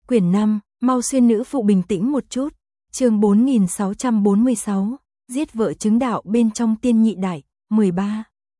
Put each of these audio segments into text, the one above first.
Quyển 5, mau xuyên nữ phụ bình tĩnh một chút. Chương 4646, giết vợ chứng đạo bên trong tiên nhị đại, 13.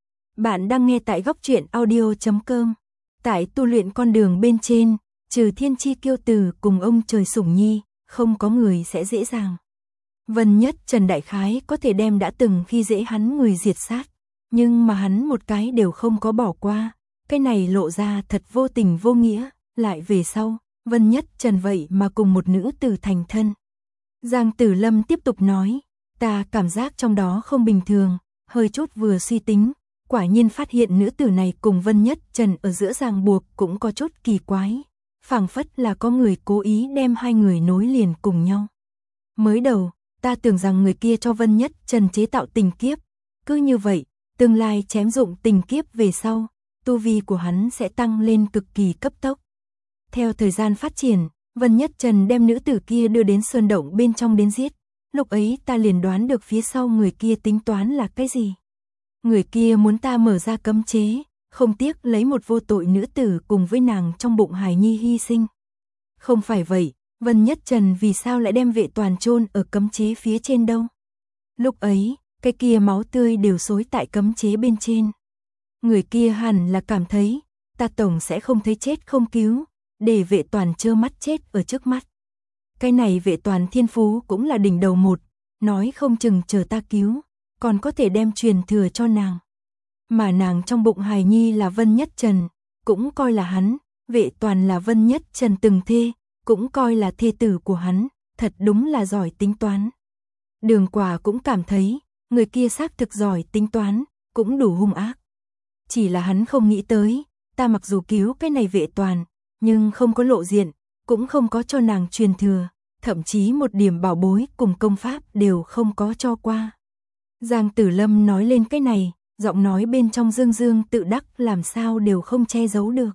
Bạn đang nghe tại góc truyện audio.com. Tại tu luyện con đường bên trên, trừ thiên chi kiêu tử cùng ông trời sủng nhi, không có người sẽ dễ dàng. Vân Nhất Trần đại khái có thể đem đã từng khi dễ hắn người diệt sát, nhưng mà hắn một cái đều không có bỏ qua, cái này lộ ra thật vô tình vô nghĩa, lại về sau, Vân Nhất Trần vậy mà cùng một nữ tử thành thân. Giang Tử Lâm tiếp tục nói, ta cảm giác trong đó không bình thường, hơi chút vừa suy tính, quả nhiên phát hiện nữ tử này cùng Vân Nhất Trần ở giữa ràng buộc cũng có chút kỳ quái, phảng phất là có người cố ý đem hai người nối liền cùng nhau. Mới đầu, ta tưởng rằng người kia cho Vân Nhất Trần chế tạo tình kiếp, cứ như vậy, tương lai chém dụng tình kiếp về sau, tu vi của hắn sẽ tăng lên cực kỳ cấp tốc. Theo thời gian phát triển, Vân Nhất Trần đem nữ tử kia đưa đến sơn động bên trong đến giết, lúc ấy ta liền đoán được phía sau người kia tính toán là cái gì. Người kia muốn ta mở ra cấm chế, không tiếc lấy một vô tội nữ tử cùng với nàng trong bụng hài nhi hy sinh. Không phải vậy, Vân Nhất Trần vì sao lại đem Vệ Toàn chôn ở cấm chế phía trên đâu? Lúc ấy, cái kia máu tươi đều xối tại cấm chế bên trên. Người kia hẳn là cảm thấy, ta tổng sẽ không thấy chết không cứu, để Vệ Toàn trơ mắt chết ở trước mắt. Cái này Vệ Toàn thiên phú cũng là đỉnh đầu một, nói không chừng chờ ta cứu, còn có thể đem truyền thừa cho nàng. Mà nàng trong bụng hài nhi là Vân Nhất Trần, cũng coi là hắn, Vệ Toàn là Vân Nhất Trần từng thê, cũng coi là thê tử của hắn, thật đúng là giỏi tính toán. Đường Quả cũng cảm thấy, người kia xác thực giỏi tính toán, cũng đủ hung ác. Chỉ là hắn không nghĩ tới, ta mặc dù cứu cái này Vệ Toàn, nhưng không có lộ diện, cũng không có cho nàng truyền thừa, thậm chí một điểm bảo bối cùng công pháp đều không có cho qua. Giang Tử Lâm nói lên cái này, giọng nói bên trong dương dương tự đắc làm sao đều không che giấu được.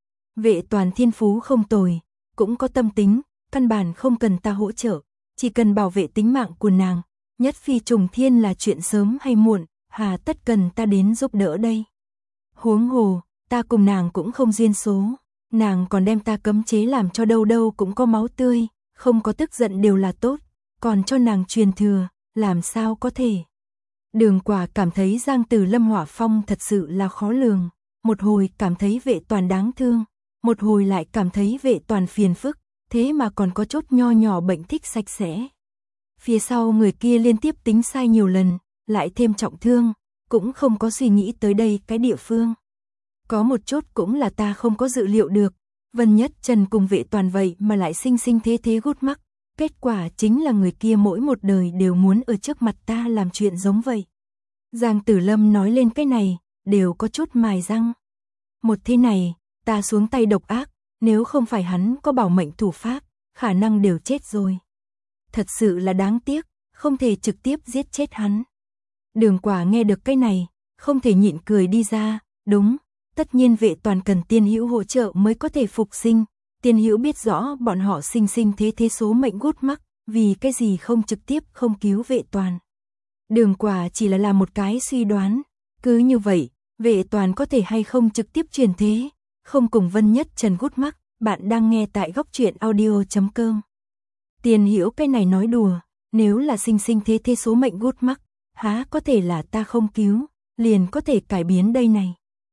Vệ Toàn thiên phú không tồi, cũng có tâm tính, căn bản không cần ta hỗ trợ, chỉ cần bảo vệ tính mạng của nàng, nhất phi trùng thiên là chuyện sớm hay muộn, hà tất cần ta đến giúp đỡ đây. Huống hồ, ta cùng nàng cũng không duyên số, nàng còn đem ta cấm chế làm cho đâu đâu cũng có máu tươi, không có tức giận đều là tốt, còn cho nàng truyền thừa, làm sao có thể. Đường Quả cảm thấy Giang Tử Lâm hỏa phong thật sự là khó lường, một hồi cảm thấy Vệ Toàn đáng thương, một hồi lại cảm thấy Vệ Toàn phiền phức, thế mà còn có chút nho nhỏ bệnh thích sạch sẽ. Phía sau người kia liên tiếp tính sai nhiều lần, lại thêm trọng thương, cũng không có suy nghĩ tới đây cái địa phương. Có một chút cũng là ta không có dự liệu được, Vân Nhất Trần cùng Vệ Toàn vậy mà lại sinh sinh thế thế gút mắc, kết quả chính là người kia mỗi một đời đều muốn ở trước mặt ta làm chuyện giống vậy. Giang Tử Lâm nói lên cái này, đều có chút mài răng. Một thế này, ta xuống tay độc ác, nếu không phải hắn có bảo mệnh thủ pháp, khả năng đều chết rồi. Thật sự là đáng tiếc, không thể trực tiếp giết chết hắn. Đường Quả nghe được cái này, không thể nhịn cười đi ra, đúng, tất nhiên Vệ Toàn cần Tiên Hữu hỗ trợ mới có thể phục sinh, Tiên Hữu biết rõ bọn họ sinh sinh thế thế số mệnh gút mắc, vì cái gì không trực tiếp không cứu Vệ Toàn. Đường Quả chỉ là làm một cái suy đoán, cứ như vậy, Vệ Toàn có thể hay không trực tiếp truyền thế, không cùng Vân Nhất Trần gút mắc. Bạn đang nghe tại góc truyện audio.com. Tiên Hữu cái này nói đùa, nếu là sinh sinh thế thế số mệnh gút mắc, há có thể là ta không cứu, liền có thể cải biến đây này.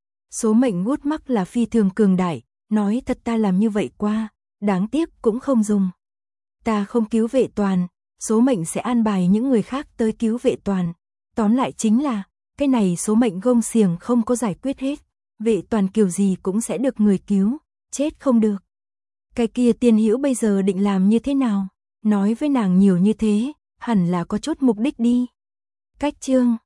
Số mệnh gút mắc là phi thường cường đại, nói thật ta làm như vậy qua, đáng tiếc cũng không dùng. Ta không cứu Vệ Toàn, số mệnh sẽ an bài những người khác tới cứu Vệ Toàn. Tóm lại chính là, cái này số mệnh gông xiềng không có giải quyết hết, Vệ Toàn kiểu gì cũng sẽ được người cứu, chết không được. Cái kia Tiên Hữu bây giờ định làm như thế nào? Nói với nàng nhiều như thế, hẳn là có chút mục đích đi. Cách chương